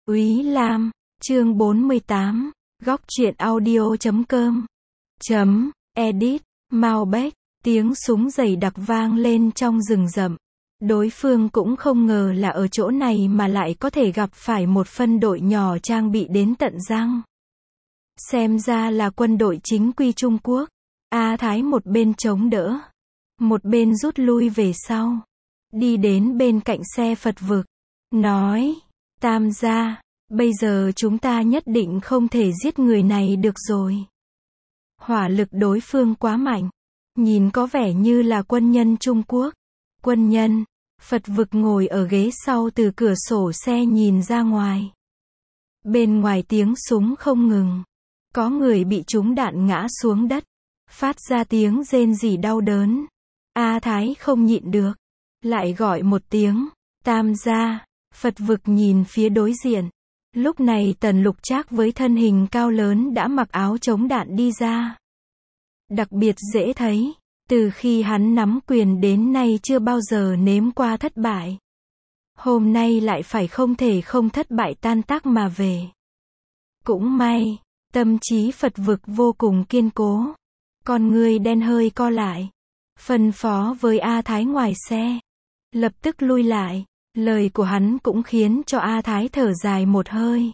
Úy Lam, chương 48, góc truyện audio.com. Edit, Malbec, tiếng súng dày đặc vang lên trong rừng rậm. Đối phương cũng không ngờ là ở chỗ này mà lại có thể gặp phải một phân đội nhỏ trang bị đến tận răng. Xem ra là quân đội chính quy Trung Quốc. A Thái một bên chống đỡ, một bên rút lui về sau. Đi đến bên cạnh xe Phật vực, nói, Tam gia, bây giờ chúng ta nhất định không thể giết người này được rồi. Hỏa lực đối phương quá mạnh, nhìn có vẻ như là quân nhân Trung Quốc. Quân nhân, Phật vực ngồi ở ghế sau từ cửa sổ xe nhìn ra ngoài. Bên ngoài tiếng súng không ngừng. Có người bị trúng đạn ngã xuống đất, phát ra tiếng rên rỉ đau đớn. A Thái không nhịn được, lại gọi một tiếng, Tam gia. Phật vực nhìn phía đối diện. Lúc này Tần Lục Trác với thân hình cao lớn đã mặc áo chống đạn đi ra. Đặc biệt dễ thấy, từ khi hắn nắm quyền đến nay chưa bao giờ nếm qua thất bại. Hôm nay lại phải không thể không thất bại tan tác mà về. Cũng may, tâm trí Phật vực vô cùng kiên cố. Con người đen hơi co lại, phân phó với A Thái ngoài xe, lập tức lui lại. Lời của hắn cũng khiến cho A Thái thở dài một hơi.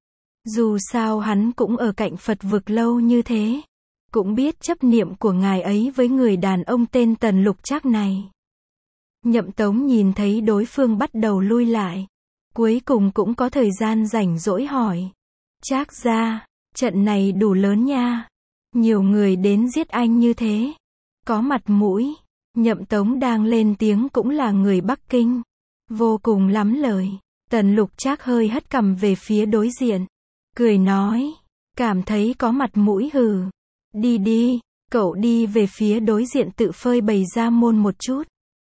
Dù sao hắn cũng ở cạnh Phật vực lâu như thế, cũng biết chấp niệm của ngài ấy với người đàn ông tên Tần Lục Trác này. Nhậm Tống nhìn thấy đối phương bắt đầu lui lại, cuối cùng cũng có thời gian rảnh rỗi hỏi, Trác gia, trận này đủ lớn nha, nhiều người đến giết anh như thế, có mặt mũi. Nhậm Tống đang lên tiếng cũng là người Bắc Kinh, vô cùng lắm lời. Tần Lục Trác hơi hất cằm về phía đối diện, cười nói, cảm thấy có mặt mũi hừ. Đi đi, cậu đi về phía đối diện tự phơi bày ra môn một chút.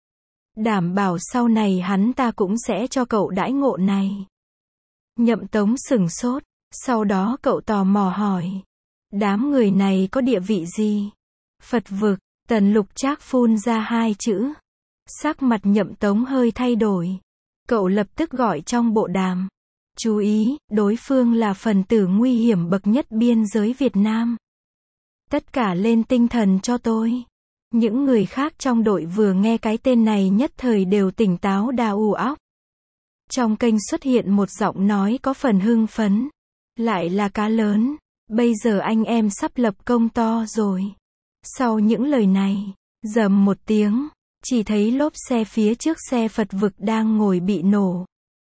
Đảm bảo sau này hắn ta cũng sẽ cho cậu đãi ngộ này. Nhậm Tống sửng sốt, sau đó cậu tò mò hỏi, đám người này có địa vị gì? Phật vực. Tần Lục Trác phun ra hai chữ. Sắc mặt Nhậm Tống hơi thay đổi. Cậu lập tức gọi trong bộ đàm. Chú ý, đối phương là phần tử nguy hiểm bậc nhất biên giới Việt Nam. Tất cả lên tinh thần cho tôi. Những người khác trong đội vừa nghe cái tên này nhất thời đều tỉnh táo đà ù óc. Trong kênh xuất hiện một giọng nói có phần hưng phấn. Lại là cá lớn. Bây giờ anh em sắp lập công to rồi. Sau những lời này, rầm một tiếng, chỉ thấy lốp xe phía trước xe Phật vực đang ngồi bị nổ.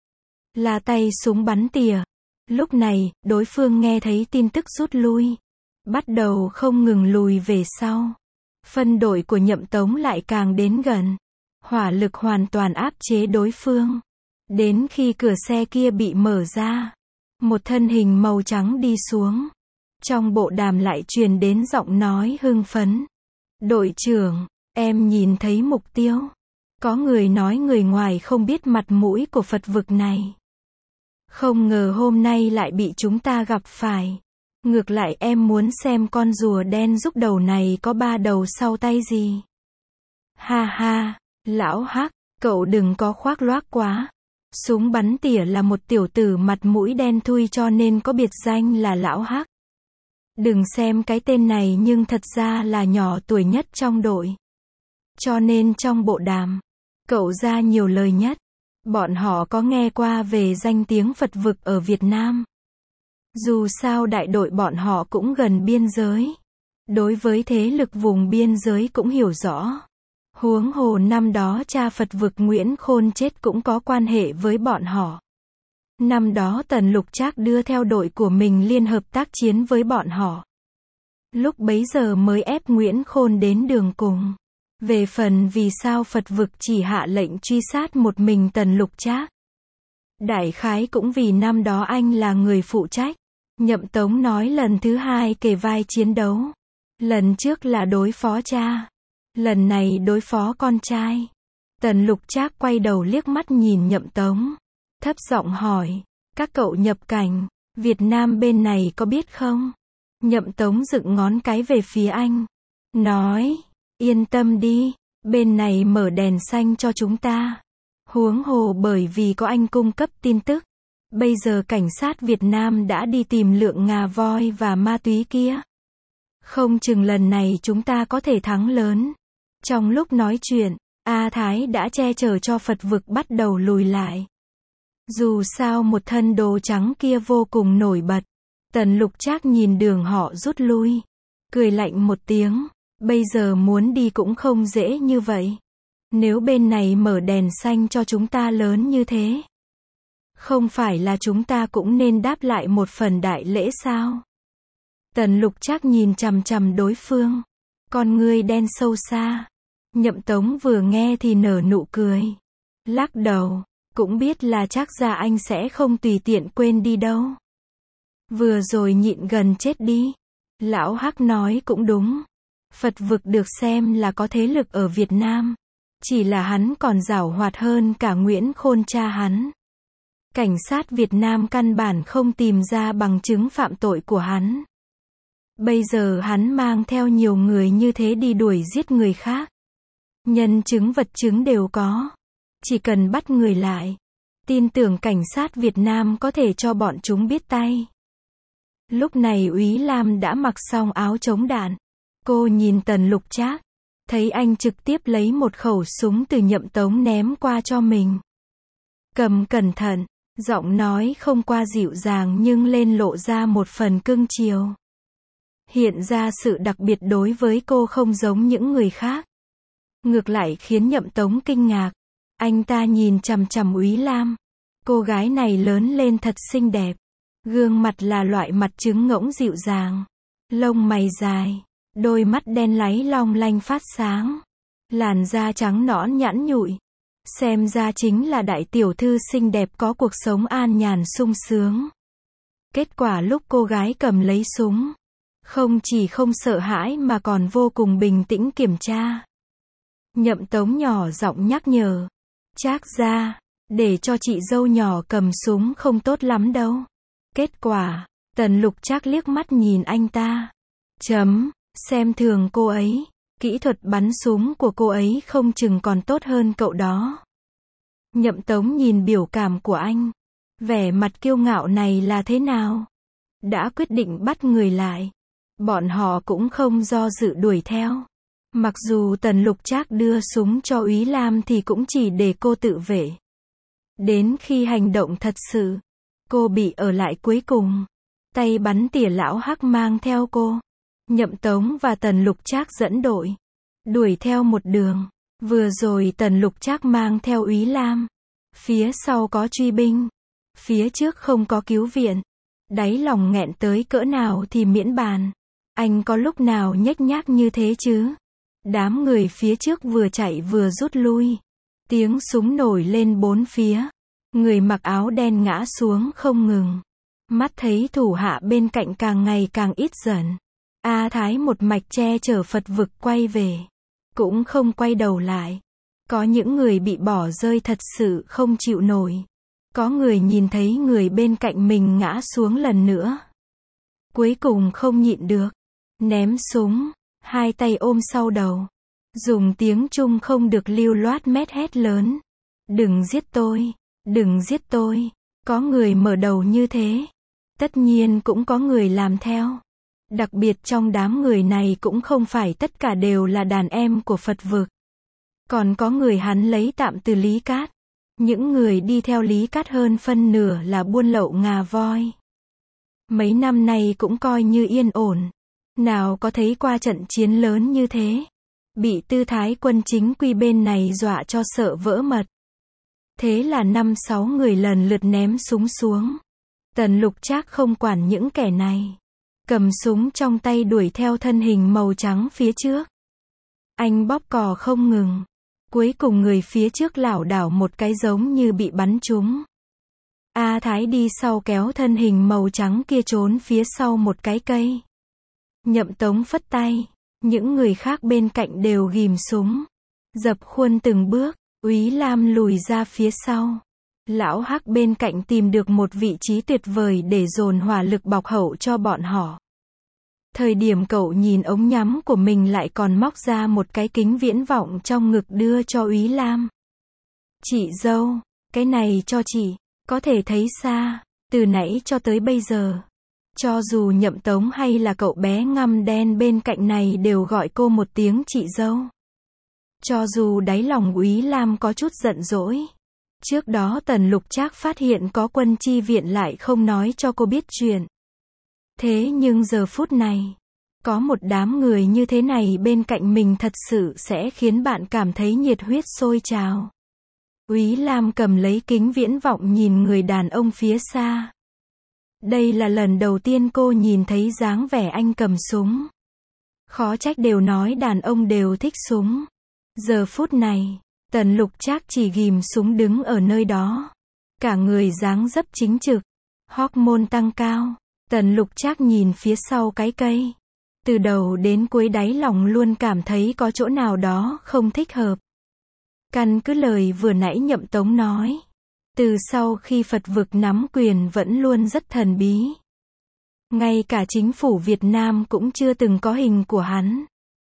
Là tay súng bắn tỉa. Lúc này, đối phương nghe thấy tin tức rút lui. Bắt đầu không ngừng lùi về sau. Phân đội của Nhậm Tống lại càng đến gần. Hỏa lực hoàn toàn áp chế đối phương. Đến khi cửa xe kia bị mở ra, một thân hình màu trắng đi xuống. Trong bộ đàm lại truyền đến giọng nói hưng phấn. Đội trưởng, em nhìn thấy mục tiêu. Có người nói người ngoài không biết mặt mũi của Phật vực này. Không ngờ hôm nay lại bị chúng ta gặp phải. Ngược lại em muốn xem con rùa đen rúc đầu này có ba đầu sau tay gì. Ha ha, lão Hắc, cậu đừng có khoác loác quá. Súng bắn tỉa là một tiểu tử mặt mũi đen thui cho nên có biệt danh là lão Hắc. Đừng xem cái tên này nhưng thật ra là nhỏ tuổi nhất trong đội. Cho nên trong bộ đàm, cậu ra nhiều lời nhất. Bọn họ có nghe qua về danh tiếng Phật vực ở Việt Nam. Dù sao đại đội bọn họ cũng gần biên giới. Đối với thế lực vùng biên giới cũng hiểu rõ. Huống hồ năm đó cha Phật vực Nguyễn Khôn chết cũng có quan hệ với bọn họ. Năm đó Tần Lục Trác đưa theo đội của mình liên hợp tác chiến với bọn họ. Lúc bấy giờ mới ép Nguyễn Khôn đến đường cùng. Về phần vì sao Phật vực chỉ hạ lệnh truy sát một mình Tần Lục Trác. Đại khái cũng vì năm đó anh là người phụ trách. Nhậm Tống nói lần thứ hai kề vai chiến đấu. Lần trước là đối phó cha. Lần này đối phó con trai. Tần Lục Trác quay đầu liếc mắt nhìn Nhậm Tống. Thấp giọng hỏi, các cậu nhập cảnh, Việt Nam bên này có biết không? Nhậm Tống dựng ngón cái về phía anh. Nói, yên tâm đi, bên này mở đèn xanh cho chúng ta. Huống hồ bởi vì có anh cung cấp tin tức. Bây giờ cảnh sát Việt Nam đã đi tìm lượng ngà voi và ma túy kia. Không chừng lần này chúng ta có thể thắng lớn. Trong lúc nói chuyện, A Thái đã che chở cho Phật vực bắt đầu lùi lại. Dù sao một thân đồ trắng kia vô cùng nổi bật. Tần Lục Trác nhìn đường họ rút lui. Cười lạnh một tiếng. Bây giờ muốn đi cũng không dễ như vậy. Nếu bên này mở đèn xanh cho chúng ta lớn như thế, không phải là chúng ta cũng nên đáp lại một phần đại lễ sao? Tần Lục Trác nhìn chằm chằm đối phương. Con ngươi đen sâu xa. Nhậm Tống vừa nghe thì nở nụ cười. Lắc đầu. Cũng biết là chắc ra anh sẽ không tùy tiện quên đi đâu. Vừa rồi nhịn gần chết đi. Lão Hắc nói cũng đúng. Phật vực được xem là có thế lực ở Việt Nam. Chỉ là hắn còn giàu hoạt hơn cả Nguyễn Khôn cha hắn. Cảnh sát Việt Nam căn bản không tìm ra bằng chứng phạm tội của hắn. Bây giờ hắn mang theo nhiều người như thế đi đuổi giết người khác. Nhân chứng vật chứng đều có. Chỉ cần bắt người lại. Tin tưởng cảnh sát Việt Nam có thể cho bọn chúng biết tay. Lúc này Úy Lam đã mặc xong áo chống đạn. Cô nhìn Tần Lục Trác. Thấy anh trực tiếp lấy một khẩu súng từ Nhậm Tống ném qua cho mình. Cầm cẩn thận. Giọng nói không qua dịu dàng nhưng lên lộ ra một phần cưng chiều. Hiện ra sự đặc biệt đối với cô không giống những người khác. Ngược lại khiến Nhậm Tống kinh ngạc. Anh ta nhìn chằm chằm Úy Lam. Cô gái này lớn lên thật xinh đẹp. Gương mặt là loại mặt trứng ngỗng dịu dàng. Lông mày dài. Đôi mắt đen láy long lanh phát sáng. Làn da trắng nõn nhẵn nhụi. Xem ra chính là đại tiểu thư xinh đẹp có cuộc sống an nhàn sung sướng. Kết quả lúc cô gái cầm lấy súng, không chỉ không sợ hãi mà còn vô cùng bình tĩnh kiểm tra. Nhậm Tống nhỏ giọng nhắc nhở. Trác ra, để cho chị dâu nhỏ cầm súng không tốt lắm đâu. Kết quả, Tần Lục Trác liếc mắt nhìn anh ta. Xem thường cô ấy. Kỹ thuật bắn súng của cô ấy không chừng còn tốt hơn cậu đó. Nhậm Tống nhìn biểu cảm của anh. Vẻ mặt kiêu ngạo này là thế nào? Đã quyết định bắt người lại. Bọn họ cũng không do dự đuổi theo. Mặc dù Tần Lục Trác đưa súng cho Úy Lam thì cũng chỉ để cô tự vệ. Đến khi hành động thật sự, cô bị ở lại cuối cùng. Tay bắn tỉa lão Hắc mang theo cô. Nhậm Tống và Tần Lục Trác dẫn đội. Đuổi theo một đường. Vừa rồi Tần Lục Trác mang theo Úy Lam. Phía sau có truy binh. Phía trước không có cứu viện. Đáy lòng nghẹn tới cỡ nào thì miễn bàn. Anh có lúc nào nhếch nhác như thế chứ? Đám người phía trước vừa chạy vừa rút lui. Tiếng súng nổi lên bốn phía. Người mặc áo đen ngã xuống không ngừng. Mắt thấy thủ hạ bên cạnh càng ngày càng ít dần. A Thái một mạch che chở Phật vực quay về. Cũng không quay đầu lại. Có những người bị bỏ rơi thật sự không chịu nổi. Có người nhìn thấy người bên cạnh mình ngã xuống lần nữa. Cuối cùng không nhịn được. Ném súng. Hai tay ôm sau đầu. Dùng tiếng Trung không được lưu loát mét hét lớn. Đừng giết tôi. Đừng giết tôi. Có người mở đầu như thế. Tất nhiên cũng có người làm theo. Đặc biệt trong đám người này cũng không phải tất cả đều là đàn em của Phật vực. Còn có người hắn lấy tạm từ Lý Cát. Những người đi theo Lý Cát hơn phân nửa là buôn lậu ngà voi. Mấy năm nay cũng coi như yên ổn. Nào có thấy qua trận chiến lớn như thế. Bị tư thái quân chính quy bên này dọa cho sợ vỡ mật. Thế là 5-6 người lần lượt ném súng xuống. Tần Lục Trác không quản những kẻ này. Cầm súng trong tay đuổi theo thân hình màu trắng phía trước. Anh bóp cò không ngừng. Cuối cùng người phía trước lảo đảo một cái giống như bị bắn trúng. A Thái đi sau kéo thân hình màu trắng kia trốn phía sau một cái cây. Nhậm Tống phất tay. Những người khác bên cạnh đều ghim súng. Dập khuôn từng bước. Úy Lam lùi ra phía sau. Lão Hắc bên cạnh tìm được một vị trí tuyệt vời để dồn hỏa lực bọc hậu cho bọn họ. Thời điểm cậu nhìn ống nhắm của mình lại còn móc ra một cái kính viễn vọng trong ngực đưa cho Úy Lam. Chị dâu, cái này cho chị. Có thể thấy xa, từ nãy cho tới bây giờ. Cho dù Nhậm Tống hay là cậu bé ngăm đen bên cạnh này đều gọi cô một tiếng chị dâu. Cho dù đáy lòng Úy Lam có chút giận dỗi. Trước đó Tần Lục Trác phát hiện có quân chi viện lại không nói cho cô biết chuyện. Thế nhưng giờ phút này, có một đám người như thế này bên cạnh mình thật sự sẽ khiến bạn cảm thấy nhiệt huyết sôi trào. Úy Lam cầm lấy kính viễn vọng nhìn người đàn ông phía xa. Đây là lần đầu tiên cô nhìn thấy dáng vẻ anh cầm súng. Khó trách đều nói đàn ông đều thích súng. Giờ phút này, Tần Lục Trác chỉ ghim súng đứng ở nơi đó. Cả người dáng dấp chính trực, hormone tăng cao. Tần Lục Trác nhìn phía sau cái cây. Từ đầu đến cuối đáy lòng luôn cảm thấy có chỗ nào đó không thích hợp. Căn cứ lời vừa nãy Nhậm Tống nói. Từ sau khi Phật vực nắm quyền vẫn luôn rất thần bí. Ngay cả chính phủ Việt Nam cũng chưa từng có hình của hắn.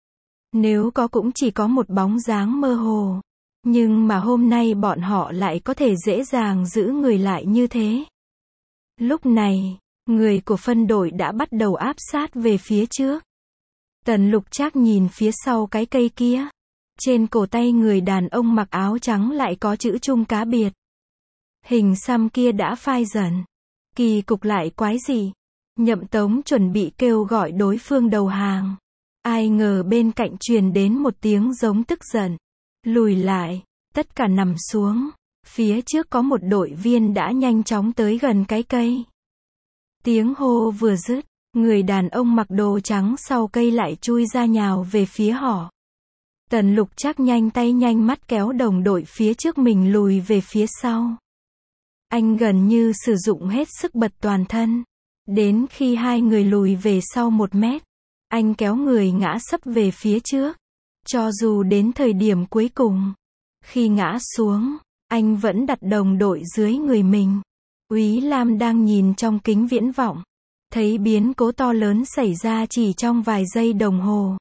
Nếu có cũng chỉ có một bóng dáng mơ hồ. Nhưng mà hôm nay bọn họ lại có thể dễ dàng giữ người lại như thế. Lúc này, người của phân đội đã bắt đầu áp sát về phía trước. Tần Lục Trác nhìn phía sau cái cây kia. Trên cổ tay người đàn ông mặc áo trắng lại có chữ Trung cá biệt. Hình xăm kia đã phai dần. Kỳ cục lại quái gì? Nhậm Tống chuẩn bị kêu gọi đối phương đầu hàng. Ai ngờ bên cạnh truyền đến một tiếng giống tức giận. Lùi lại, tất cả nằm xuống. Phía trước có một đội viên đã nhanh chóng tới gần cái cây. Tiếng hô vừa dứt, người đàn ông mặc đồ trắng sau cây lại chui ra nhào về phía họ. Tần Lục Trác nhanh tay nhanh mắt kéo đồng đội phía trước mình lùi về phía sau. Anh gần như sử dụng hết sức bật toàn thân. Đến khi hai người lùi về sau 1 mét, anh kéo người ngã sấp về phía trước. Cho dù đến thời điểm cuối cùng, khi ngã xuống, anh vẫn đặt đồng đội dưới người mình. Úy Lam đang nhìn trong kính viễn vọng, thấy biến cố to lớn xảy ra chỉ trong vài giây đồng hồ.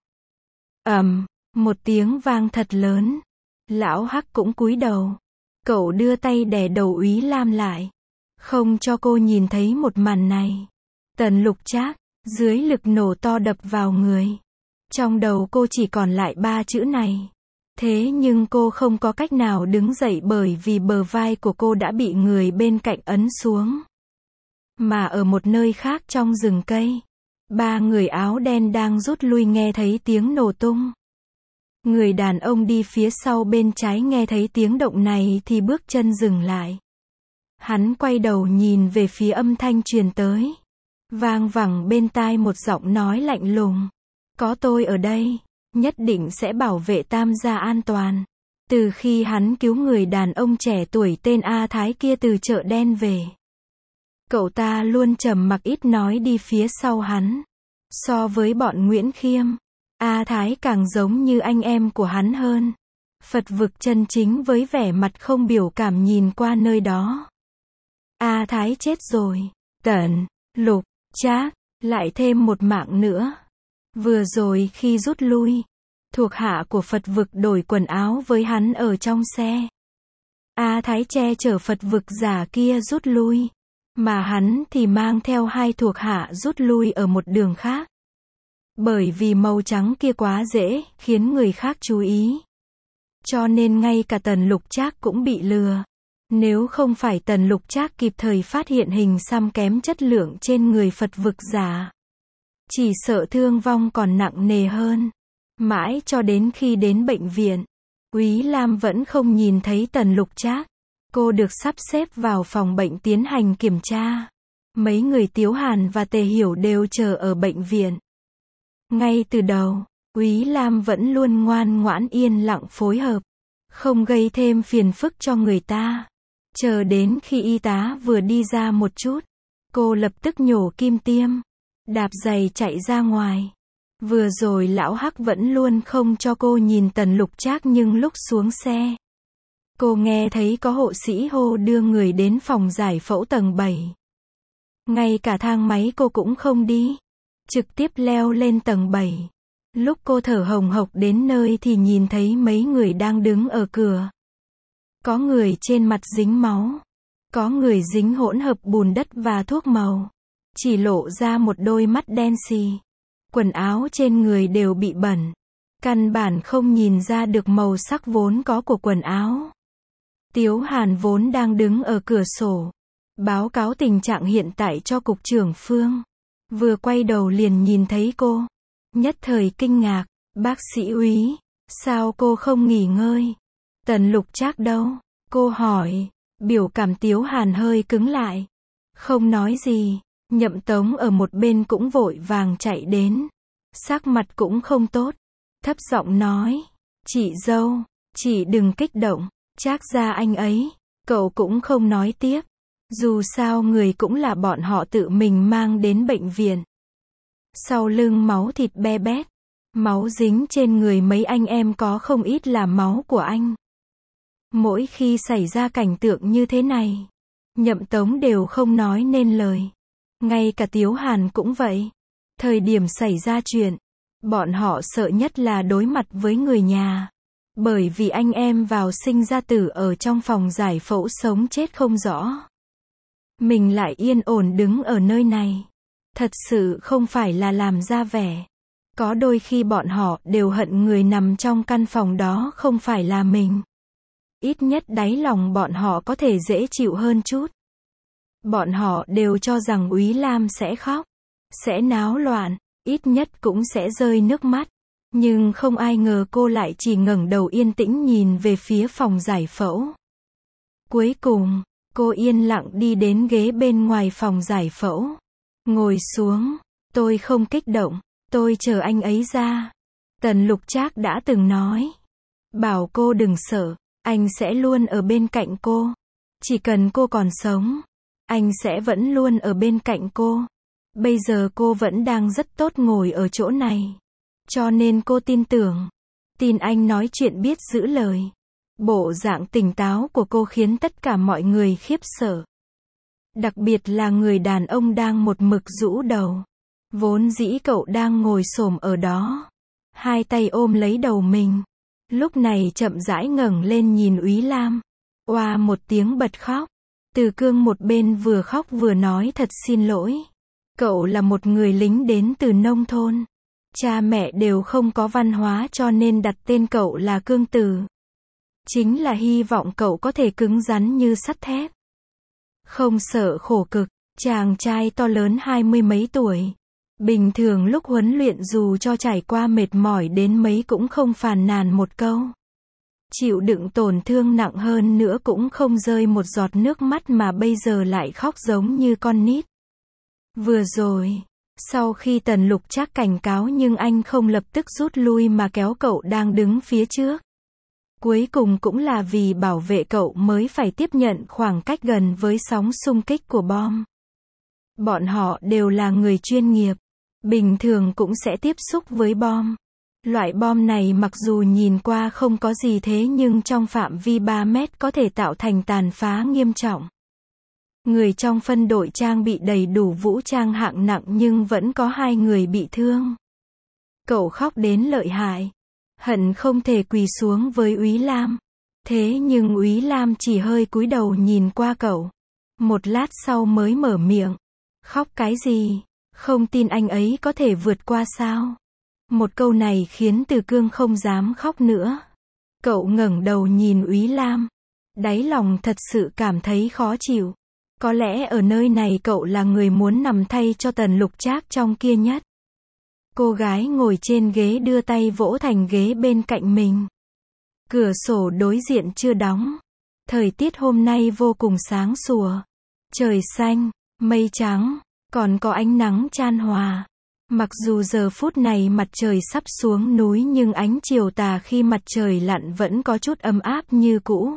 Một tiếng vang thật lớn. Lão Hắc cũng cúi đầu. Cậu đưa tay đè đầu Úy Lam lại, không cho cô nhìn thấy một màn này. Tần Lục Trác, dưới lực nổ to đập vào người. Trong đầu cô chỉ còn lại 3 chữ này. Thế nhưng cô không có cách nào đứng dậy bởi vì bờ vai của cô đã bị người bên cạnh ấn xuống. Mà ở một nơi khác trong rừng cây, 3 người áo đen đang rút lui nghe thấy tiếng nổ tung. Người đàn ông đi phía sau bên trái nghe thấy tiếng động này thì bước chân dừng lại. Hắn quay đầu nhìn về phía âm thanh truyền tới. Vang vẳng bên tai một giọng nói lạnh lùng. Có tôi ở đây, nhất định sẽ bảo vệ Tam gia an toàn. Từ khi hắn cứu người đàn ông trẻ tuổi tên A Thái kia từ chợ đen về, cậu ta luôn trầm mặc ít nói đi phía sau hắn. So với bọn Nguyễn Khiêm, A Thái càng giống như anh em của hắn hơn. Phật vực chân chính với vẻ mặt không biểu cảm nhìn qua nơi đó. A Thái chết rồi. Tần Lục Trác lại thêm một mạng nữa. Vừa rồi khi rút lui, thuộc hạ của Phật vực đổi quần áo với hắn ở trong xe. A Thái che chở Phật vực giả kia rút lui, mà hắn thì mang theo 2 thuộc hạ rút lui ở một đường khác. Bởi vì màu trắng kia quá dễ khiến người khác chú ý, cho nên ngay cả Tần Lục Trác cũng bị lừa. Nếu không phải Tần Lục Trác kịp thời phát hiện hình xăm kém chất lượng trên người Phật vực giả, chỉ sợ thương vong còn nặng nề hơn. Mãi cho đến khi đến bệnh viện, Úy Lam vẫn không nhìn thấy Tần Lục Trác. Cô được sắp xếp vào phòng bệnh tiến hành kiểm tra. Mấy người Tiếu Hàn và Tề Hiểu đều chờ ở bệnh viện. Ngay từ đầu, Úy Lam vẫn luôn ngoan ngoãn yên lặng phối hợp, không gây thêm phiền phức cho người ta. Chờ đến khi y tá vừa đi ra một chút, cô lập tức nhổ kim tiêm, đạp giày chạy ra ngoài. Vừa rồi lão Hắc vẫn luôn không cho cô nhìn Tần Lục Trác nhưng lúc xuống xe, cô nghe thấy có hộ sĩ hô đưa người đến phòng giải phẫu tầng 7. Ngay cả thang máy cô cũng không đi, trực tiếp leo lên tầng 7. Lúc cô thở hồng hộc đến nơi thì nhìn thấy mấy người đang đứng ở cửa. Có người trên mặt dính máu, Có người dính hỗn hợp bùn đất và thuốc màu. Chỉ lộ ra một đôi mắt đen xì. Quần áo trên người đều bị bẩn. Căn bản không nhìn ra được màu sắc vốn có của quần áo. Tiếu Hàn vốn đang đứng ở cửa sổ, báo cáo tình trạng hiện tại cho cục trưởng Phương. Vừa quay đầu liền nhìn thấy cô. Nhất thời kinh ngạc, bác sĩ úy, sao cô không nghỉ ngơi? Tần Lục Trác đâu? Cô hỏi, biểu cảm Tiếu Hàn hơi cứng lại. Không nói gì, Nhậm Tống ở một bên cũng vội vàng chạy đến. Sắc mặt cũng không tốt, thấp giọng nói, chị dâu, chị đừng kích động, Trác gia anh ấy. Cậu cũng không nói tiếp. Dù sao người cũng là bọn họ tự mình mang đến bệnh viện. Sau lưng máu thịt be bét. Máu dính trên người mấy anh em có không ít là máu của anh. Mỗi khi xảy ra cảnh tượng như thế này, Nhậm Tống đều không nói nên lời. Ngay cả Tiếu Hàn cũng vậy. Thời điểm xảy ra chuyện, bọn họ sợ nhất là đối mặt với người nhà. Bởi vì anh em vào sinh ra tử ở trong phòng giải phẫu sống chết không rõ. Mình lại yên ổn đứng ở nơi này. Thật sự không phải là làm ra vẻ. Có đôi khi bọn họ đều hận người nằm trong căn phòng đó không phải là mình. Ít nhất đáy lòng bọn họ có thể dễ chịu hơn chút. Bọn họ đều cho rằng Úy Lam sẽ khóc, sẽ náo loạn, ít nhất cũng sẽ rơi nước mắt. Nhưng không ai ngờ cô lại chỉ ngẩng đầu yên tĩnh nhìn về phía phòng giải phẫu. Cuối cùng, cô yên lặng đi đến ghế bên ngoài phòng giải phẫu. Ngồi xuống, tôi không kích động, tôi chờ anh ấy ra. Tần Lục Trác đã từng nói. Bảo cô đừng sợ, anh sẽ luôn ở bên cạnh cô. Chỉ cần cô còn sống, anh sẽ vẫn luôn ở bên cạnh cô. Bây giờ cô vẫn đang rất tốt ngồi ở chỗ này. Cho nên cô tin tưởng. Tin anh nói chuyện biết giữ lời. Bộ dạng tỉnh táo của cô khiến tất cả mọi người khiếp sợ. Đặc biệt là người đàn ông đang một mực rũ đầu. Vốn dĩ cậu đang ngồi xổm ở đó. Hai tay ôm lấy đầu mình. Lúc này chậm rãi ngẩng lên nhìn Úy Lam. Oa một tiếng bật khóc. Từ Cương một bên vừa khóc vừa nói thật xin lỗi. Cậu là một người lính đến từ nông thôn. Cha mẹ đều không có văn hóa cho nên đặt tên cậu là Cương Tử. Chính là hy vọng cậu có thể cứng rắn như sắt thép. Không sợ khổ cực, chàng trai to lớn 20 mấy tuổi. Bình thường lúc huấn luyện dù cho trải qua mệt mỏi đến mấy cũng không phàn nàn một câu. Chịu đựng tổn thương nặng hơn nữa cũng không rơi một giọt nước mắt mà bây giờ lại khóc giống như con nít. Vừa rồi, sau khi Tần Lục Trác cảnh cáo nhưng anh không lập tức rút lui mà kéo cậu đang đứng phía trước. Cuối cùng cũng là vì bảo vệ cậu mới phải tiếp nhận khoảng cách gần với sóng xung kích của bom. Bọn họ đều là người chuyên nghiệp, bình thường cũng sẽ tiếp xúc với bom. Loại bom này mặc dù nhìn qua không có gì thế nhưng trong phạm vi 3 mét có thể tạo thành tàn phá nghiêm trọng. Người trong phân đội trang bị đầy đủ vũ trang hạng nặng nhưng vẫn có 2 người bị thương. Cậu khóc đến lợi hại. Hận không thể quỳ xuống với Úy Lam. Thế nhưng Úy Lam chỉ hơi cúi đầu nhìn qua cậu. Một lát sau mới mở miệng. Khóc cái gì? Không tin anh ấy có thể vượt qua sao? Một câu này khiến Từ Cương không dám khóc nữa. Cậu ngẩng đầu nhìn Úy Lam. Đáy lòng thật sự cảm thấy khó chịu. Có lẽ ở nơi này cậu là người muốn nằm thay cho Tần Lục Trác trong kia nhất. Cô gái ngồi trên ghế đưa tay vỗ thành ghế bên cạnh mình. Cửa sổ đối diện chưa đóng. Thời tiết hôm nay vô cùng sáng sủa. Trời xanh, mây trắng, còn có ánh nắng chan hòa. Mặc dù giờ phút này mặt trời sắp xuống núi nhưng ánh chiều tà khi mặt trời lặn vẫn có chút ấm áp như cũ.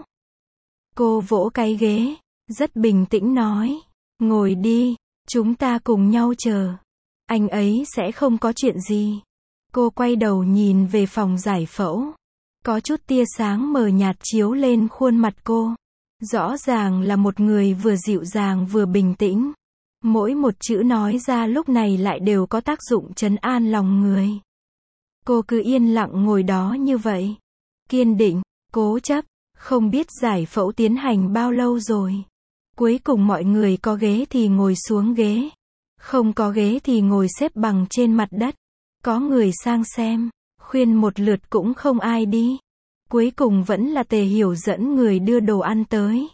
Cô vỗ cái ghế, rất bình tĩnh nói. Ngồi đi, chúng ta cùng nhau chờ. Anh ấy sẽ không có chuyện gì. Cô quay đầu nhìn về phòng giải phẫu. Có chút tia sáng mờ nhạt chiếu lên khuôn mặt cô. Rõ ràng là một người vừa dịu dàng vừa bình tĩnh. Mỗi một chữ nói ra lúc này lại đều có tác dụng trấn an lòng người. Cô cứ yên lặng ngồi đó như vậy. Kiên định, cố chấp, không biết giải phẫu tiến hành bao lâu rồi. Cuối cùng mọi người có ghế thì ngồi xuống ghế. Không có ghế thì ngồi xếp bằng trên mặt đất. Có người sang xem, khuyên một lượt cũng không ai đi. Cuối cùng vẫn là Tề Hiểu dẫn người đưa đồ ăn tới.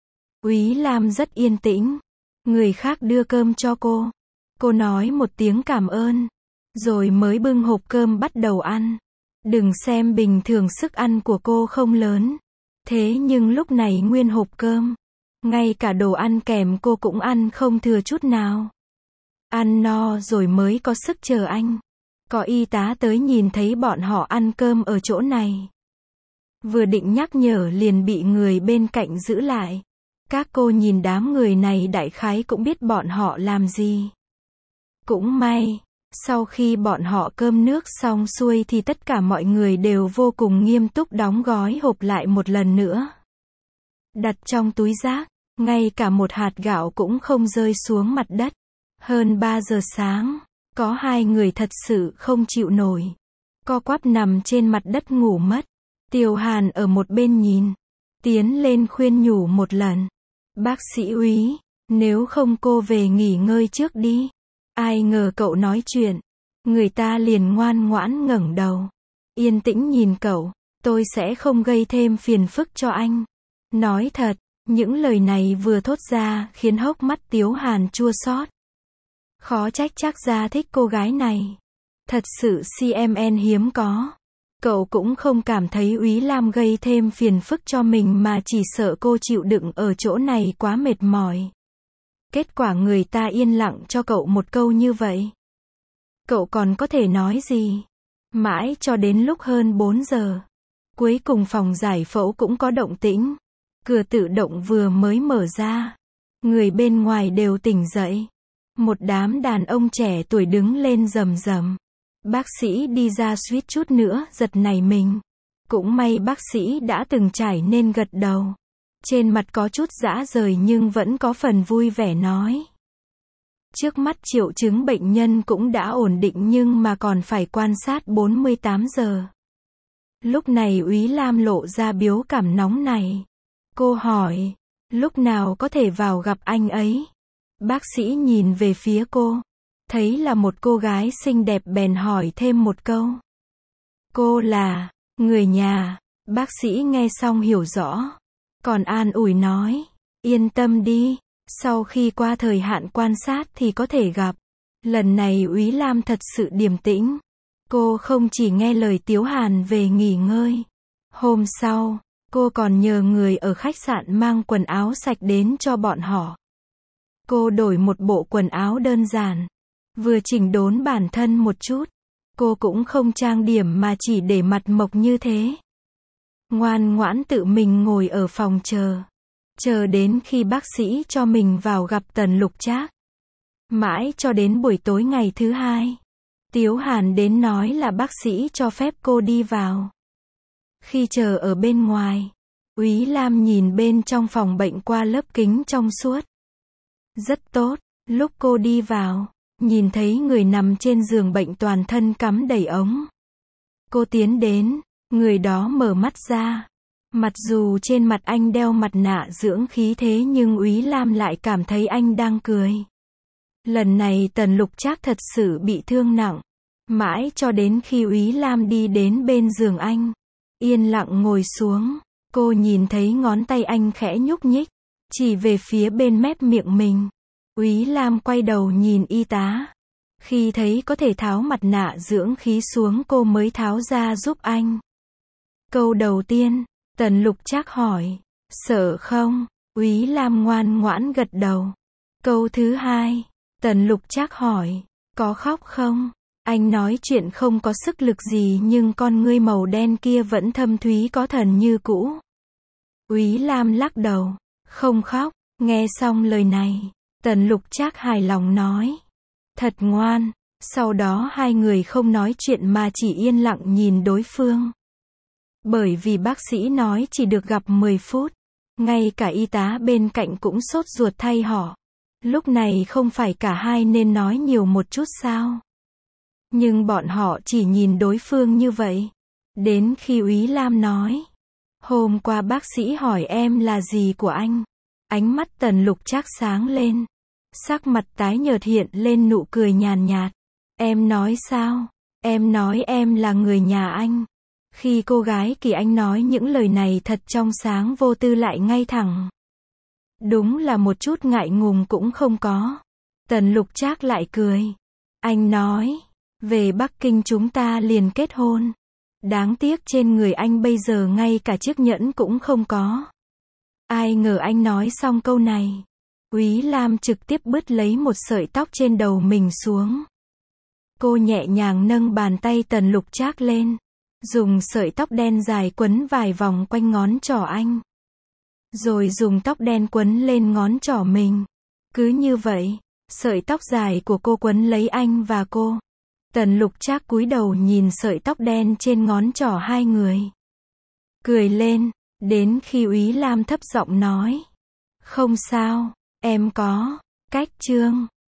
Úy Lam rất yên tĩnh. Người khác đưa cơm cho cô. Cô nói một tiếng cảm ơn. Rồi mới bưng hộp cơm bắt đầu ăn. Đừng xem bình thường sức ăn của cô không lớn. Thế nhưng lúc này nguyên hộp cơm, ngay cả đồ ăn kèm cô cũng ăn không thừa chút nào. Ăn no rồi mới có sức chờ anh. Có y tá tới nhìn thấy bọn họ ăn cơm ở chỗ này. Vừa định nhắc nhở liền bị người bên cạnh giữ lại. Các cô nhìn đám người này đại khái cũng biết bọn họ làm gì. Cũng may, sau khi bọn họ cơm nước xong xuôi thì tất cả mọi người đều vô cùng nghiêm túc đóng gói hộp lại một lần nữa. Đặt trong túi rác, ngay cả một hạt gạo cũng không rơi xuống mặt đất. Hơn 3 giờ sáng, có 2 người thật sự không chịu nổi. Co quắp nằm trên mặt đất ngủ mất. Tiêu Hàn ở một bên nhìn. Tiến lên khuyên nhủ một lần. Bác sĩ Úy, nếu không cô về nghỉ ngơi trước đi. Ai ngờ cậu nói chuyện. Người ta liền ngoan ngoãn ngẩng đầu. Yên tĩnh nhìn cậu. Tôi sẽ không gây thêm phiền phức cho anh. Nói thật, những lời này vừa thốt ra khiến hốc mắt Tiếu Hàn chua xót. Khó trách Trác Gia thích cô gái này. Thật sự CMN hiếm có. Cậu cũng không cảm thấy Úy Lam gây thêm phiền phức cho mình mà chỉ sợ cô chịu đựng ở chỗ này quá mệt mỏi. Kết quả người ta yên lặng cho cậu một câu như vậy. Cậu còn có thể nói gì? Mãi cho đến lúc hơn 4 giờ. Cuối cùng phòng giải phẫu cũng có động tĩnh. Cửa tự động vừa mới mở ra. Người bên ngoài đều tỉnh dậy. Một đám đàn ông trẻ tuổi đứng lên rầm rầm. Bác sĩ đi ra suýt chút nữa giật nảy mình. Cũng may bác sĩ đã từng trải nên gật đầu. Trên mặt có chút rã rời nhưng vẫn có phần vui vẻ nói. Trước mắt triệu chứng bệnh nhân cũng đã ổn định nhưng mà còn phải quan sát 48 giờ. Lúc này Úy Lam lộ ra biểu cảm nóng này. Cô hỏi, lúc nào có thể vào gặp anh ấy? Bác sĩ nhìn về phía cô. Thấy là một cô gái xinh đẹp bèn hỏi thêm một câu. Cô là người nhà. Bác sĩ nghe xong hiểu rõ. Còn an ủi nói, yên tâm đi, sau khi qua thời hạn quan sát thì có thể gặp. Lần này Úy Lam thật sự điềm tĩnh. Cô không chỉ nghe lời Tiếu Hàn về nghỉ ngơi. Hôm sau, cô còn nhờ người ở khách sạn mang quần áo sạch đến cho bọn họ. Cô đổi một bộ quần áo đơn giản. Vừa chỉnh đốn bản thân một chút. Cô cũng không trang điểm mà chỉ để mặt mộc như thế. Ngoan ngoãn tự mình ngồi ở phòng chờ. Chờ đến khi bác sĩ cho mình vào gặp Tần Lục Trác. Mãi cho đến buổi tối ngày thứ 2. Tiếu Hàn đến nói là bác sĩ cho phép cô đi vào. Khi chờ ở bên ngoài, Úy Lam nhìn bên trong phòng bệnh qua lớp kính trong suốt. Rất tốt, lúc cô đi vào, nhìn thấy người nằm trên giường bệnh toàn thân cắm đầy ống. Cô tiến đến, người đó mở mắt ra. Mặc dù trên mặt anh đeo mặt nạ dưỡng khí thế nhưng Úy Lam lại cảm thấy anh đang cười. Lần này Tần Lục Trác thật sự bị thương nặng. Mãi cho đến khi Úy Lam đi đến bên giường anh. Yên lặng ngồi xuống. Cô nhìn thấy ngón tay anh khẽ nhúc nhích. Chỉ về phía bên mép miệng mình. Úy Lam quay đầu nhìn y tá. Khi thấy có thể tháo mặt nạ dưỡng khí xuống cô mới tháo ra giúp anh. Câu đầu tiên, Tần Lục Trác hỏi, sợ không? Úy Lam ngoan ngoãn gật đầu. Câu thứ 2, Tần Lục Trác hỏi, có khóc không? Anh nói chuyện không có sức lực gì nhưng con ngươi màu đen kia vẫn thâm thúy có thần như cũ. Úy Lam lắc đầu, không khóc. Nghe xong lời này, Tần Lục Trác hài lòng nói, thật ngoan. Sau đó hai người không nói chuyện mà chỉ yên lặng nhìn đối phương. Bởi vì bác sĩ nói chỉ được gặp 10 phút. Ngay cả y tá bên cạnh cũng sốt ruột thay họ. Lúc này không phải cả hai nên nói nhiều một chút sao? Nhưng bọn họ chỉ nhìn đối phương như vậy. Đến khi Úy Lam nói, hôm qua bác sĩ hỏi em là gì của anh. Ánh mắt Tần Lục Trác sáng lên. Sắc mặt tái nhợt hiện lên nụ cười nhàn nhạt. Em nói sao? Em nói em là người nhà anh. Khi cô gái Kỳ Anh nói những lời này thật trong sáng vô tư lại ngay thẳng. Đúng là một chút ngại ngùng cũng không có. Tần Lục Trác lại cười. Anh nói, về Bắc Kinh chúng ta liền kết hôn. Đáng tiếc trên người anh bây giờ ngay cả chiếc nhẫn cũng không có. Ai ngờ anh nói xong câu này, Úy Lam trực tiếp bứt lấy một sợi tóc trên đầu mình xuống. Cô nhẹ nhàng nâng bàn tay Tần Lục Trác lên, dùng sợi tóc đen dài quấn vài vòng quanh ngón trỏ anh. Rồi dùng tóc đen quấn lên ngón trỏ mình. Cứ như vậy, sợi tóc dài của cô quấn lấy anh và cô. Tần Lục Trác cúi đầu nhìn sợi tóc đen trên ngón trỏ hai người. Cười lên, đến khi Úy Lam thấp giọng nói. Không sao, em có cách. Chương